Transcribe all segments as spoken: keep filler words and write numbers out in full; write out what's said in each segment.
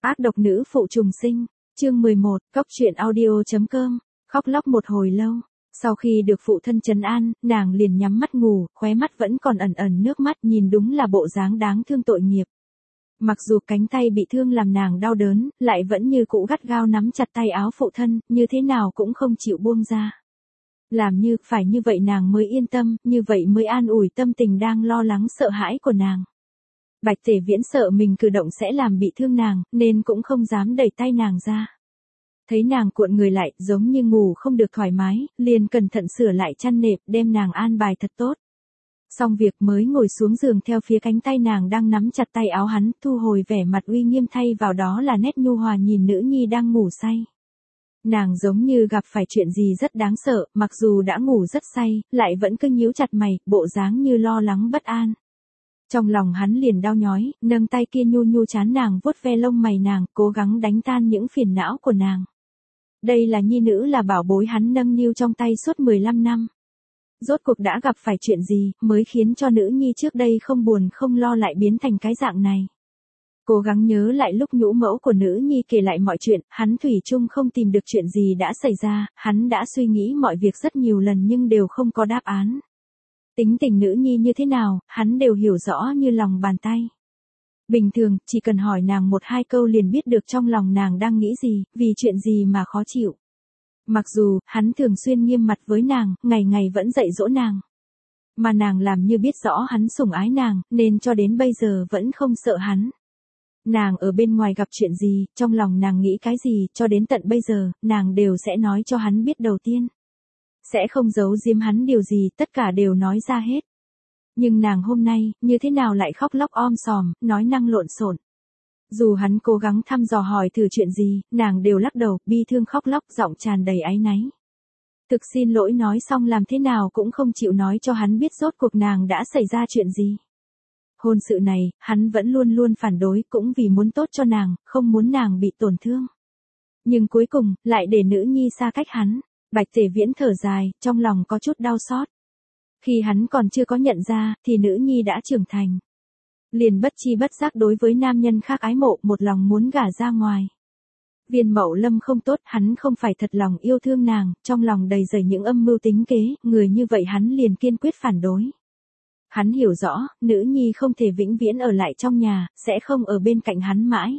Ác độc nữ phụ trùng sinh, chương mười một, cóc truyện audio chấm com, khóc lóc một hồi lâu. Sau khi được phụ thân trấn an, nàng liền nhắm mắt ngủ, khóe mắt vẫn còn ẩn ẩn nước mắt, nhìn đúng là bộ dáng đáng thương tội nghiệp. Mặc dù cánh tay bị thương làm nàng đau đớn, lại vẫn như cũ gắt gao nắm chặt tay áo phụ thân, như thế nào cũng không chịu buông ra. Làm như, phải như vậy nàng mới yên tâm, như vậy mới an ủi tâm tình đang lo lắng sợ hãi của nàng. Bạch Tể Viễn sợ mình cử động sẽ làm bị thương nàng, nên cũng không dám đẩy tay nàng ra. Thấy nàng cuộn người lại, giống như ngủ không được thoải mái, liền cẩn thận sửa lại chăn nệm, đem nàng an bài thật tốt. Xong việc mới ngồi xuống giường theo phía cánh tay nàng đang nắm chặt tay áo hắn, thu hồi vẻ mặt uy nghiêm thay vào đó là nét nhu hòa nhìn nữ nhi đang ngủ say. Nàng giống như gặp phải chuyện gì rất đáng sợ, mặc dù đã ngủ rất say, lại vẫn cứ nhíu chặt mày, bộ dáng như lo lắng bất an. Trong lòng hắn liền đau nhói, nâng tay kia nhu nhu trán nàng vuốt ve lông mày nàng, cố gắng đánh tan những phiền não của nàng. Đây là nhi nữ là bảo bối hắn nâng niu trong tay suốt mười lăm năm. Rốt cuộc đã gặp phải chuyện gì, mới khiến cho nữ nhi trước đây không buồn không lo lại biến thành cái dạng này. Cố gắng nhớ lại lúc nhũ mẫu của nữ nhi kể lại mọi chuyện, hắn thủy chung không tìm được chuyện gì đã xảy ra, hắn đã suy nghĩ mọi việc rất nhiều lần nhưng đều không có đáp án. Tính tình nữ nhi như thế nào, hắn đều hiểu rõ như lòng bàn tay. Bình thường, chỉ cần hỏi nàng một hai câu liền biết được trong lòng nàng đang nghĩ gì, vì chuyện gì mà khó chịu. Mặc dù, hắn thường xuyên nghiêm mặt với nàng, ngày ngày vẫn dạy dỗ nàng. Mà nàng làm như biết rõ hắn sủng ái nàng, nên cho đến bây giờ vẫn không sợ hắn. Nàng ở bên ngoài gặp chuyện gì, trong lòng nàng nghĩ cái gì, cho đến tận bây giờ, nàng đều sẽ nói cho hắn biết đầu tiên. Sẽ không giấu giếm hắn điều gì, tất cả đều nói ra hết. Nhưng nàng hôm nay, như thế nào lại khóc lóc om sòm, nói năng lộn xộn. Dù hắn cố gắng thăm dò hỏi thử chuyện gì, nàng đều lắc đầu, bi thương khóc lóc, giọng tràn đầy áy náy. Thực xin lỗi nói xong làm thế nào cũng không chịu nói cho hắn biết rốt cuộc nàng đã xảy ra chuyện gì. Hôn sự này, hắn vẫn luôn luôn phản đối, cũng vì muốn tốt cho nàng, không muốn nàng bị tổn thương. Nhưng cuối cùng, lại để nữ nhi xa cách hắn. Bạch Tể Viễn thở dài, trong lòng có chút đau xót. Khi hắn còn chưa có nhận ra, thì nữ nhi đã trưởng thành. Liền bất chi bất giác đối với nam nhân khác ái mộ, một lòng muốn gả ra ngoài. Viên Mậu Lâm không tốt, hắn không phải thật lòng yêu thương nàng, trong lòng đầy dẫy những âm mưu tính kế, người như vậy hắn liền kiên quyết phản đối. Hắn hiểu rõ, nữ nhi không thể vĩnh viễn ở lại trong nhà, sẽ không ở bên cạnh hắn mãi.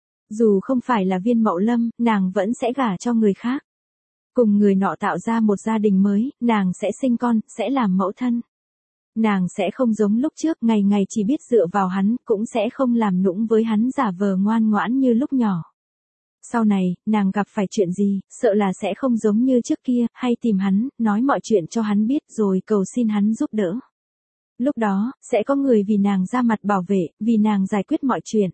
Dù không phải là Viên Mậu Lâm, nàng vẫn sẽ gả cho người khác. Cùng người nọ tạo ra một gia đình mới, nàng sẽ sinh con, sẽ làm mẫu thân. Nàng sẽ không giống lúc trước, ngày ngày chỉ biết dựa vào hắn, cũng sẽ không làm nũng với hắn giả vờ ngoan ngoãn như lúc nhỏ. Sau này, nàng gặp phải chuyện gì, sợ là sẽ không giống như trước kia, hay tìm hắn, nói mọi chuyện cho hắn biết rồi cầu xin hắn giúp đỡ. Lúc đó, sẽ có người vì nàng ra mặt bảo vệ, vì nàng giải quyết mọi chuyện.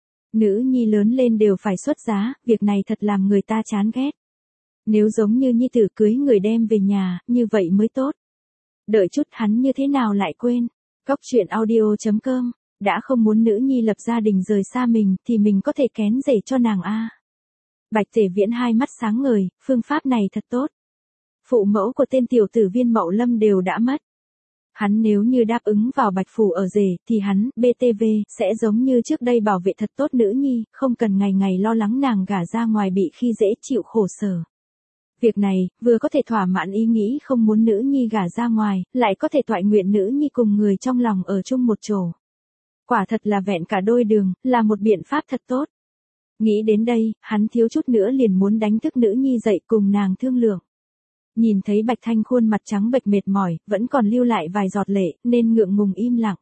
Nữ nhi lớn lên đều phải xuất giá, việc này thật làm người ta chán ghét. Nếu giống như nhi tử cưới người đem về nhà, như vậy mới tốt. Đợi chút hắn như thế nào lại quên. Cóc truyện audio chấm com, đã không muốn nữ nhi lập gia đình rời xa mình, thì mình có thể kén rể cho nàng a. Bạch Tể Viễn hai mắt sáng ngời, phương pháp này thật tốt. Phụ mẫu của tên tiểu tử Viên Mậu Lâm đều đã mất. Hắn nếu như đáp ứng vào Bạch Phủ ở rể, thì hắn, bê tê vê, sẽ giống như trước đây bảo vệ thật tốt nữ nhi, không cần ngày ngày lo lắng nàng gả ra ngoài bị khi dễ chịu khổ sở. Việc này, vừa có thể thỏa mãn ý nghĩ không muốn nữ nhi gả ra ngoài, lại có thể toại nguyện nữ nhi cùng người trong lòng ở chung một chỗ. Quả thật là vẹn cả đôi đường, là một biện pháp thật tốt. Nghĩ đến đây, hắn thiếu chút nữa liền muốn đánh thức nữ nhi dậy cùng nàng thương lượng. Nhìn thấy Bạch Thanh khuôn mặt trắng bệch mệt mỏi, vẫn còn lưu lại vài giọt lệ, nên ngượng ngùng im lặng.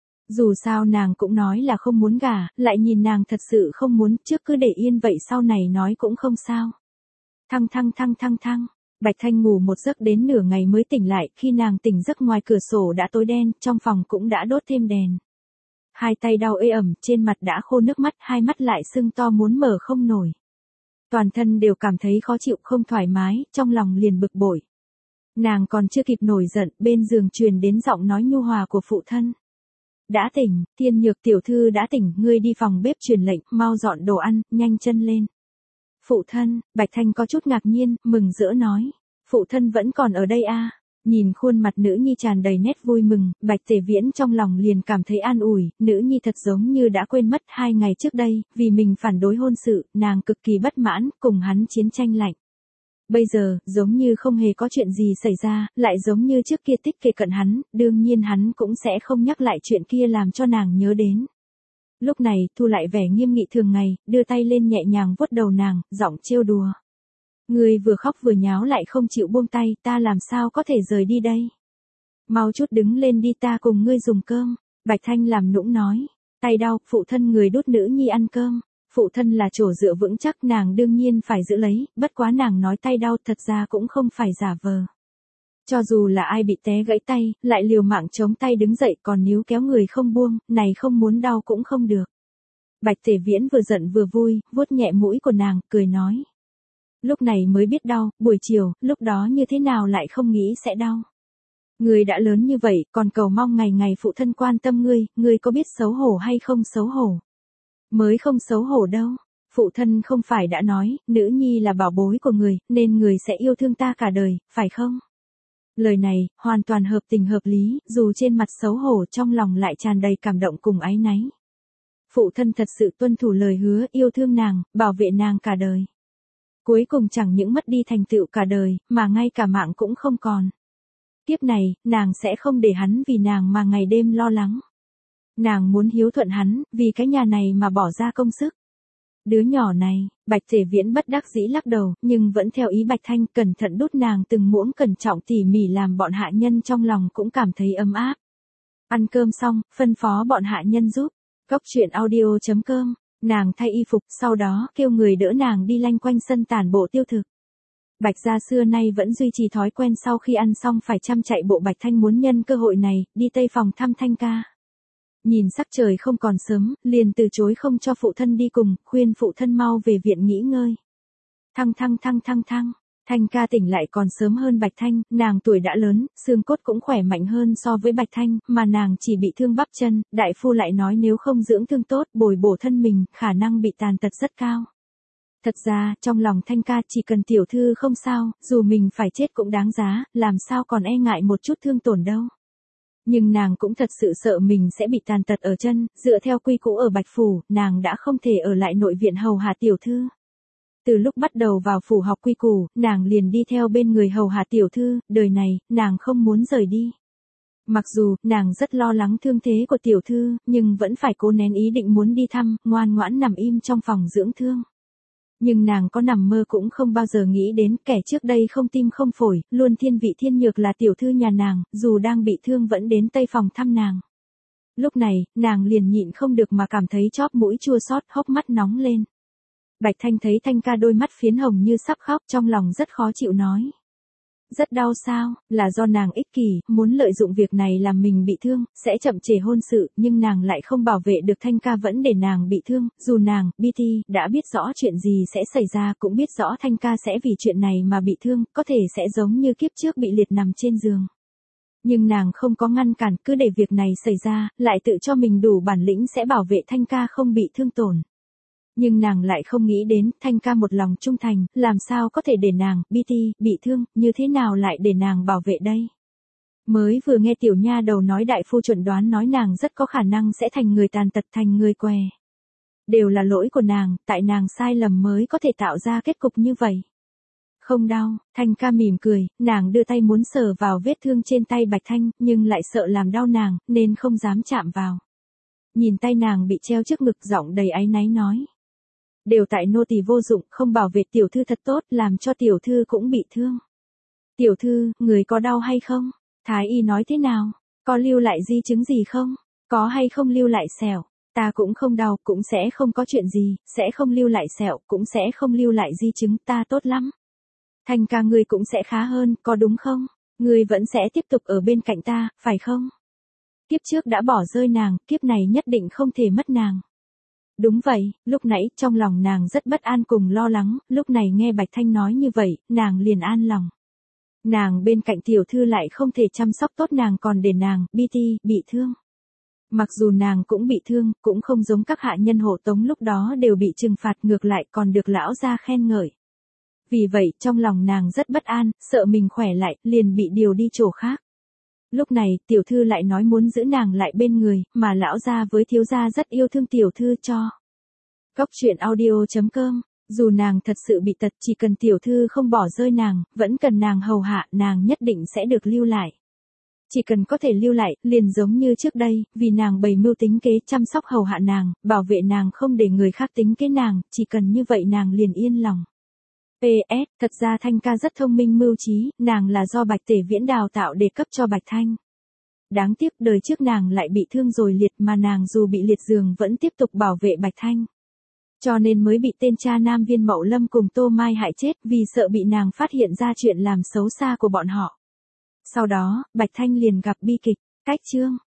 Dù sao nàng cũng nói là không muốn gả, lại nhìn nàng thật sự không muốn, trước cứ để yên vậy sau này nói cũng không sao. Thăng thăng thăng thăng thăng, Bạch Thanh ngủ một giấc đến nửa ngày mới tỉnh lại, khi nàng tỉnh giấc ngoài cửa sổ đã tối đen, trong phòng cũng đã đốt thêm đèn. Hai tay đau ê ẩm, trên mặt đã khô nước mắt, hai mắt lại sưng to muốn mở không nổi. Toàn thân đều cảm thấy khó chịu không thoải mái, trong lòng liền bực bội. Nàng còn chưa kịp nổi giận, bên giường truyền đến giọng nói nhu hòa của phụ thân. Đã tỉnh, Thiên Nhược tiểu thư đã tỉnh, ngươi đi phòng bếp truyền lệnh, mau dọn đồ ăn, nhanh chân lên. Phụ thân, Bạch Thanh có chút ngạc nhiên, mừng rỡ nói. Phụ thân vẫn còn ở đây a? Nhìn khuôn mặt nữ nhi tràn đầy nét vui mừng, Bạch Tề Viễn trong lòng liền cảm thấy an ủi, nữ nhi thật giống như đã quên mất hai ngày trước đây, vì mình phản đối hôn sự, nàng cực kỳ bất mãn, cùng hắn chiến tranh lạnh. Bây giờ, giống như không hề có chuyện gì xảy ra, lại giống như trước kia tích kề cận hắn, đương nhiên hắn cũng sẽ không nhắc lại chuyện kia làm cho nàng nhớ đến. Lúc này, thu lại vẻ nghiêm nghị thường ngày, đưa tay lên nhẹ nhàng vuốt đầu nàng, giọng trêu đùa. Người vừa khóc vừa nháo lại không chịu buông tay, ta làm sao có thể rời đi đây? Mau chút đứng lên đi, ta cùng ngươi dùng cơm. Bạch Thanh làm nũng nói. Tay đau, phụ thân người đút nữ nhi ăn cơm. Phụ thân là chỗ dựa vững chắc, nàng đương nhiên phải giữ lấy, bất quá nàng nói tay đau thật ra cũng không phải giả vờ. Cho dù là ai bị té gãy tay, lại liều mạng chống tay đứng dậy, còn níu kéo người không buông, này không muốn đau cũng không được. Bạch Tề Viễn vừa giận vừa vui, vuốt nhẹ mũi của nàng, cười nói. Lúc này mới biết đau, buổi chiều, lúc đó như thế nào lại không nghĩ sẽ đau. Ngươi đã lớn như vậy, còn cầu mong ngày ngày phụ thân quan tâm ngươi, ngươi có biết xấu hổ hay không xấu hổ? Mới không xấu hổ đâu. Phụ thân không phải đã nói, nữ nhi là bảo bối của người, nên người sẽ yêu thương ta cả đời, phải không? Lời này, hoàn toàn hợp tình hợp lý, dù trên mặt xấu hổ trong lòng lại tràn đầy cảm động cùng áy náy. Phụ thân thật sự tuân thủ lời hứa, yêu thương nàng, bảo vệ nàng cả đời. Cuối cùng chẳng những mất đi thành tựu cả đời, mà ngay cả mạng cũng không còn. Tiếp này, nàng sẽ không để hắn vì nàng mà ngày đêm lo lắng. Nàng muốn hiếu thuận hắn, vì cái nhà này mà bỏ ra công sức. Đứa nhỏ này, Bạch Tề Viễn bất đắc dĩ lắc đầu, nhưng vẫn theo ý Bạch Thanh cẩn thận đút nàng từng muỗng cẩn trọng tỉ mỉ làm bọn hạ nhân trong lòng cũng cảm thấy ấm áp. Ăn cơm xong, phân phó bọn hạ nhân giúp. Cốc truyện audio chấm com. Nàng thay y phục, sau đó kêu người đỡ nàng đi lanh quanh sân tản bộ tiêu thực. Bạch gia xưa nay vẫn duy trì thói quen sau khi ăn xong phải chăm chạy bộ. Bạch Thanh muốn nhân cơ hội này, đi tây phòng thăm Thanh ca. Nhìn sắc trời không còn sớm, liền từ chối không cho phụ thân đi cùng, khuyên phụ thân mau về viện nghỉ ngơi. Thăng thăng thăng thăng thăng, Thanh ca tỉnh lại còn sớm hơn Bạch Thanh, nàng tuổi đã lớn, xương cốt cũng khỏe mạnh hơn so với Bạch Thanh, mà nàng chỉ bị thương bắp chân, đại phu lại nói nếu không dưỡng thương tốt, bồi bổ thân mình, khả năng bị tàn tật rất cao. Thật ra, trong lòng Thanh ca chỉ cần tiểu thư không sao, dù mình phải chết cũng đáng giá, làm sao còn e ngại một chút thương tổn đâu. Nhưng nàng cũng thật sự sợ mình sẽ bị tàn tật ở chân, dựa theo quy củ ở Bạch Phủ, nàng đã không thể ở lại nội viện hầu hạ tiểu thư. Từ lúc bắt đầu vào phủ học quy củ, nàng liền đi theo bên người hầu hạ tiểu thư, đời này, nàng không muốn rời đi. Mặc dù, nàng rất lo lắng thương thế của tiểu thư, nhưng vẫn phải cố nén ý định muốn đi thăm, ngoan ngoãn nằm im trong phòng dưỡng thương. Nhưng nàng có nằm mơ cũng không bao giờ nghĩ đến kẻ trước đây không tim không phổi, luôn thiên vị thiên nhược là tiểu thư nhà nàng, dù đang bị thương vẫn đến tây phòng thăm nàng. Lúc này, nàng liền nhịn không được mà cảm thấy chóp mũi chua xót, hốc mắt nóng lên. Bạch Thanh thấy Thanh ca đôi mắt phiến hồng như sắp khóc, trong lòng rất khó chịu nói. Rất đau sao, là do nàng ích kỷ, muốn lợi dụng việc này làm mình bị thương, sẽ chậm trễ hôn sự, nhưng nàng lại không bảo vệ được Thanh ca vẫn để nàng bị thương, dù nàng, bê tê, đã biết rõ chuyện gì sẽ xảy ra cũng biết rõ Thanh ca sẽ vì chuyện này mà bị thương, có thể sẽ giống như kiếp trước bị liệt nằm trên giường. Nhưng nàng không có ngăn cản, cứ để việc này xảy ra, lại tự cho mình đủ bản lĩnh sẽ bảo vệ Thanh ca không bị thương tổn. Nhưng nàng lại không nghĩ đến, Thanh ca một lòng trung thành, làm sao có thể để nàng, bê tê, bị thương, như thế nào lại để nàng bảo vệ đây. Mới vừa nghe tiểu nha đầu nói đại phu chuẩn đoán nói nàng rất có khả năng sẽ thành người tàn tật thành người què. Đều là lỗi của nàng, tại nàng sai lầm mới có thể tạo ra kết cục như vậy. Không đau, Thanh ca mỉm cười, nàng đưa tay muốn sờ vào vết thương trên tay Bạch Thanh, nhưng lại sợ làm đau nàng, nên không dám chạm vào. Nhìn tay nàng bị treo trước ngực, giọng đầy áy náy nói. Đều tại nô tỳ vô dụng, không bảo vệ tiểu thư thật tốt, làm cho tiểu thư cũng bị thương. Tiểu thư, người có đau hay không? Thái y nói thế nào? Có lưu lại di chứng gì không? Có hay không lưu lại sẹo? Ta cũng không đau, cũng sẽ không có chuyện gì, sẽ không lưu lại sẹo, cũng sẽ không lưu lại di chứng, ta tốt lắm. Thanh ca ngươi cũng sẽ khá hơn, có đúng không? Ngươi vẫn sẽ tiếp tục ở bên cạnh ta, phải không? Kiếp trước đã bỏ rơi nàng, kiếp này nhất định không thể mất nàng. Đúng vậy, lúc nãy, trong lòng nàng rất bất an cùng lo lắng, lúc này nghe Bạch Thanh nói như vậy, nàng liền an lòng. Nàng bên cạnh tiểu thư lại không thể chăm sóc tốt nàng còn để nàng, bê tê, bị thương. Mặc dù nàng cũng bị thương, cũng không giống các hạ nhân hộ tống lúc đó đều bị trừng phạt ngược lại còn được lão gia khen ngợi. Vì vậy, trong lòng nàng rất bất an, sợ mình khỏe lại, liền bị điều đi chỗ khác. Lúc này, tiểu thư lại nói muốn giữ nàng lại bên người, mà lão gia với thiếu gia rất yêu thương tiểu thư cho. Cốc truyện audio chấm com, dù nàng thật sự bị tật, chỉ cần tiểu thư không bỏ rơi nàng, vẫn cần nàng hầu hạ, nàng nhất định sẽ được lưu lại. Chỉ cần có thể lưu lại, liền giống như trước đây, vì nàng bày mưu tính kế, chăm sóc hầu hạ nàng, bảo vệ nàng không để người khác tính kế nàng, chỉ cần như vậy nàng liền yên lòng. pê ét, thật ra Thanh ca rất thông minh mưu trí, nàng là do Bạch Tể Viễn đào tạo để cấp cho Bạch Thanh. Đáng tiếc đời trước nàng lại bị thương rồi liệt mà nàng dù bị liệt giường vẫn tiếp tục bảo vệ Bạch Thanh. Cho nên mới bị tên cha nam Viên Mậu Lâm cùng Tô Mai hại chết vì sợ bị nàng phát hiện ra chuyện làm xấu xa của bọn họ. Sau đó, Bạch Thanh liền gặp bi kịch, cách chương.